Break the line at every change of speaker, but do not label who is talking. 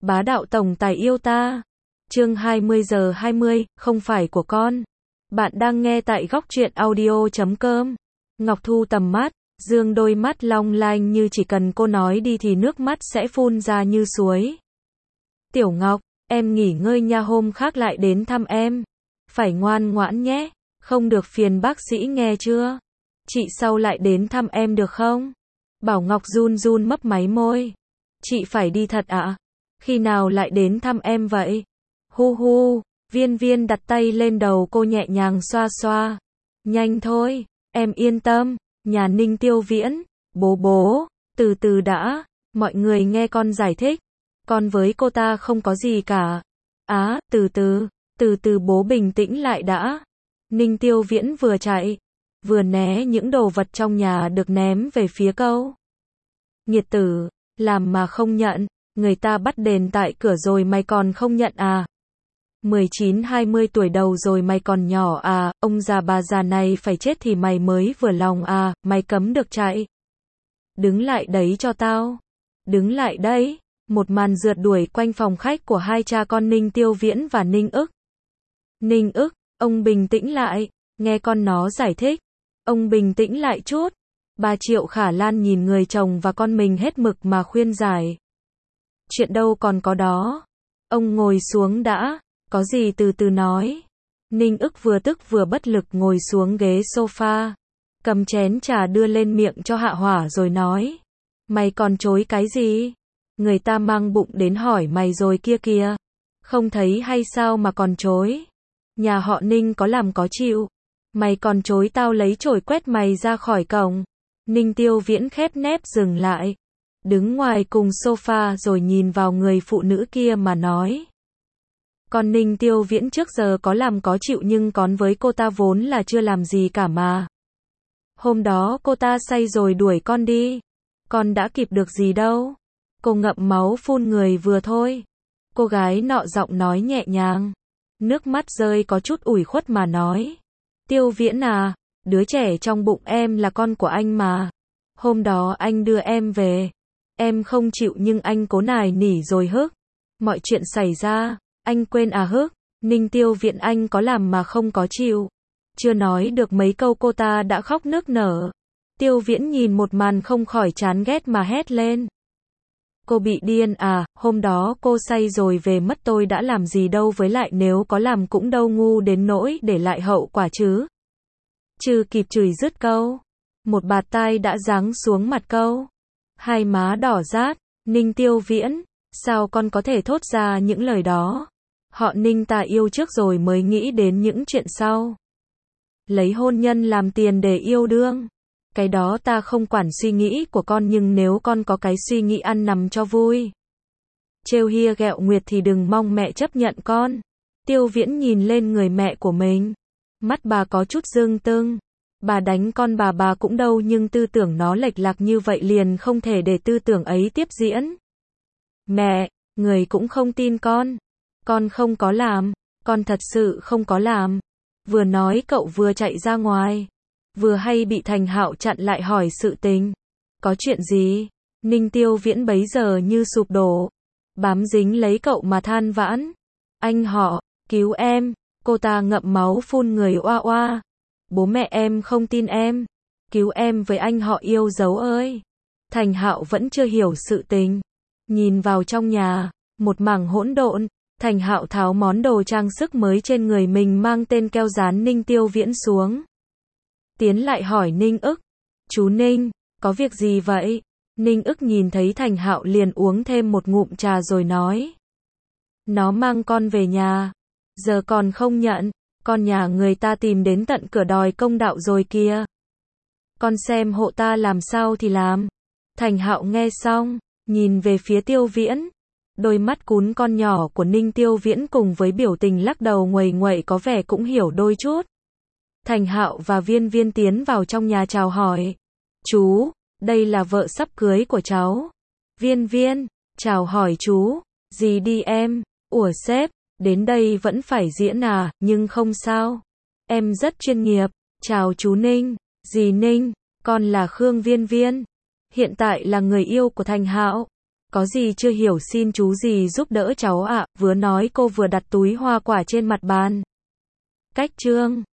Bá đạo tổng tài yêu ta. Chương 20:20, không phải của con. Bạn đang nghe tại góc truyện audio.com. Ngọc Thu tầm mắt, dương đôi mắt long lanh như chỉ cần cô nói đi thì nước mắt sẽ phun ra như suối. Tiểu Ngọc, em nghỉ ngơi nha, hôm khác lại đến thăm em. Phải ngoan ngoãn nhé, không được phiền bác sĩ nghe chưa? Chị sau lại đến thăm em được không? Bảo Ngọc run run mấp máy môi. Chị phải đi thật ạ? Khi nào lại đến thăm em vậy? Hu hu, Viên Viên đặt tay lên đầu cô nhẹ nhàng xoa xoa. Nhanh thôi, em yên tâm, nhà Ninh Tiêu Viễn, bố, từ từ đã, mọi người nghe con giải thích. Con với cô ta không có gì cả. Từ từ bố bình tĩnh lại đã. Ninh Tiêu Viễn vừa chạy, vừa né những đồ vật trong nhà được ném về phía câu. Nghiệt tử, làm mà không nhận, người ta bắt đền tại cửa rồi mày còn không nhận à? 19-20 tuổi đầu rồi mày còn nhỏ à? Ông già bà già này phải chết thì mày mới vừa lòng à? Mày cấm được chạy. Đứng lại đấy cho tao. Đứng lại đấy. Một màn rượt đuổi quanh phòng khách của hai cha con Ninh Tiêu Viễn và Ninh Ức. Ninh Ức, ông bình tĩnh lại, nghe con nó giải thích. Ông bình tĩnh lại chút. Bà Triệu Khả Lan nhìn người chồng và con mình hết mực mà khuyên giải. Chuyện đâu còn có đó. Ông ngồi xuống đã, có gì từ từ nói. Ninh Ức vừa tức vừa bất lực ngồi xuống ghế sofa, cầm chén trà đưa lên miệng cho hạ hỏa rồi nói. Mày còn chối cái gì? Người ta mang bụng đến hỏi mày rồi kia kìa. Không thấy hay sao mà còn chối? Nhà họ Ninh có làm có chịu. Mày còn chối tao lấy chổi quét mày ra khỏi cổng. Ninh Tiêu Viễn khép nép dừng lại, đứng ngoài cùng sofa rồi nhìn vào người phụ nữ kia mà nói. Con Ninh Tiêu Viễn trước giờ có làm có chịu nhưng con với cô ta vốn là chưa làm gì cả mà. Hôm đó cô ta say rồi đuổi con đi. Con đã kịp được gì đâu. Cô ngậm máu phun người vừa thôi. Cô gái nọ giọng nói nhẹ nhàng, nước mắt rơi có chút ủy khuất mà nói. Tiêu Viễn à, đứa trẻ trong bụng em là con của anh mà. Hôm đó anh đưa em về. Em không chịu nhưng anh cố nài nỉ rồi hức. Mọi chuyện xảy ra, anh quên à hức. Ninh Tiêu Viễn anh có làm mà không có chịu. Chưa nói được mấy câu cô ta đã khóc nức nở. Tiêu Viễn nhìn một màn không khỏi chán ghét mà hét lên. Cô bị điên à, hôm đó cô say rồi về mất tôi đã làm gì đâu, với lại nếu có làm cũng đâu ngu đến nỗi để lại hậu quả chứ. Chưa kịp chửi dứt câu, một bạt tai đã giáng xuống mặt câu. Hai má đỏ rát. Ninh Tiêu Viễn, sao con có thể thốt ra những lời đó? Họ Ninh ta yêu trước rồi mới nghĩ đến những chuyện sau. Lấy hôn nhân làm tiền để yêu đương. Cái đó ta không quản suy nghĩ của con, nhưng nếu con có cái suy nghĩ ăn nằm cho vui, trêu hia ghẹo nguyệt thì đừng mong mẹ chấp nhận con. Tiêu Viễn nhìn lên người mẹ của mình. Mắt bà có chút rưng tưng. Bà đánh con bà cũng đâu, nhưng tư tưởng nó lệch lạc như vậy liền không thể để tư tưởng ấy tiếp diễn. Mẹ, người cũng không tin con. Con không có làm. Con thật sự không có làm. Vừa nói cậu vừa chạy ra ngoài. Vừa hay bị Thành Hạo chặn lại hỏi sự tình. Có chuyện gì? Ninh Tiêu Viễn bấy giờ như sụp đổ. Bám dính lấy cậu mà than vãn. Anh họ, cứu em. Cô ta ngậm máu phun người oa oa. Bố mẹ em không tin em. Cứu em với anh họ yêu dấu ơi. Thành Hạo vẫn chưa hiểu sự tình. Nhìn vào trong nhà, một mảng hỗn độn. Thành Hạo tháo món đồ trang sức mới trên người mình mang tên keo dán Ninh Tiêu Viễn xuống. Tiến lại hỏi Ninh Ức. Chú Ninh, có việc gì vậy? Ninh Ức nhìn thấy Thành Hạo liền uống thêm một ngụm trà rồi nói. Nó mang con về nhà. Giờ còn không nhận. Con nhà người ta tìm đến tận cửa đòi công đạo rồi kìa. Con xem hộ ta làm sao thì làm. Thành Hạo nghe xong, nhìn về phía Tiêu Viễn. Đôi mắt cún con nhỏ của Ninh Tiêu Viễn cùng với biểu tình lắc đầu nguầy nguậy có vẻ cũng hiểu đôi chút. Thành Hạo và Viên Viên tiến vào trong nhà chào hỏi. Chú, đây là vợ sắp cưới của cháu. Viên Viên, chào hỏi chú. Gì đi em? Ủa sếp, đến đây vẫn phải diễn à, nhưng không sao. Em rất chuyên nghiệp. Chào chú Ninh. Dì Ninh, con là Khương Viên Viên. Hiện tại là người yêu của Thành Hạo. Có gì chưa hiểu xin chú gì giúp đỡ cháu ạ, vừa nói cô vừa đặt túi hoa quả trên mặt bàn. Cách chương